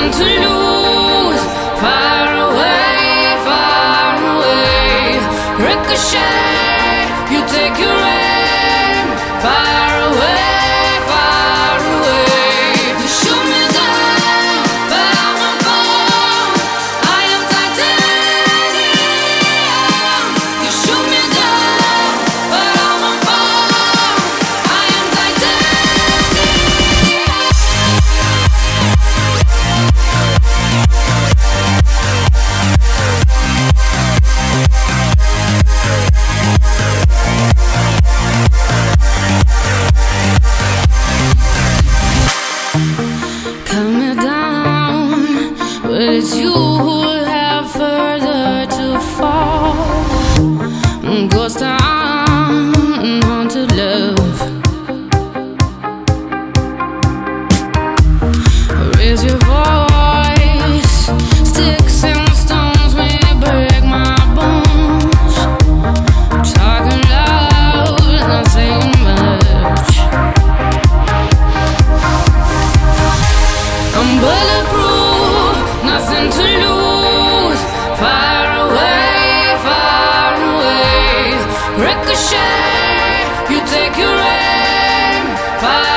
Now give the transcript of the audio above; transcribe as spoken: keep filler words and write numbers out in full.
nothing to lose. Far away, far away. Ricochet, you take your aim. Far away, far away. You shoot me down, but I won't fall. I am titanium. You shoot me down, but I won't fall. I am cut me down, but it's you who have further to fall. Ghost town, haunted love. Raise your voice, sticks and stones may break my bones. Talking loud, not saying much. I'm bulletproof, nothing to lose. Far away, far away. Ricochet, you take your aim. Far